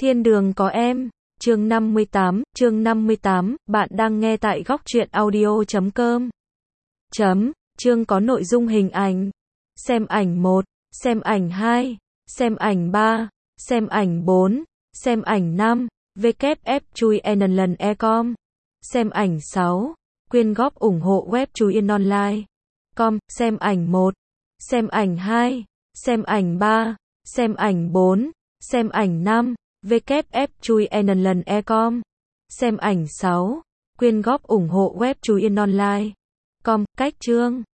Thiên đường có em, chương 58, bạn đang nghe tại góc truyện audio.com. Chương có nội dung hình ảnh. Xem ảnh 1, xem ảnh 2, xem ảnh 3, xem ảnh 4, xem ảnh 5, WF chui lần e.com. Xem ảnh 6, quyên góp ủng hộ web chui online. Xem ảnh 1, xem ảnh 2, xem ảnh 3, xem ảnh 4, xem ảnh 5, WF chui lần e.com. Xem ảnh 6, quyên góp ủng hộ web chui online. Cách chương.